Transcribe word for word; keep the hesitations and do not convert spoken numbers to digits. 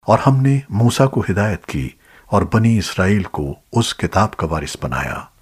और हमने मूसा को हिदायत की और बनी इसराइल को उस किताब का वारिस बनाया।